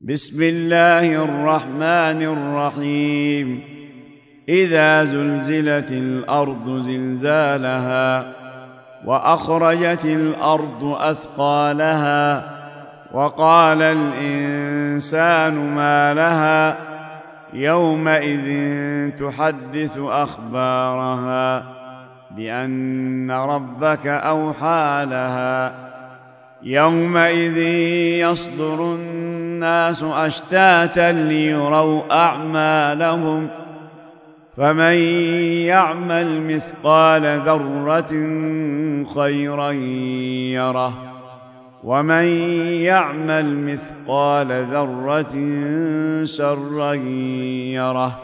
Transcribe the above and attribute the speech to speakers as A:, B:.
A: بسم الله الرحمن الرحيم. إذا زلزلت الأرض زلزالها وأخرجت الأرض أثقالها وقال الإنسان ما لها يومئذ تحدث أخبارها بأن ربك أوحى لها يومئذ يصدر الناس أشتاتا ليروا أعمالهم فمن يعمل مثقال ذرة خيرا يره ومن يعمل مثقال ذرة شرا يره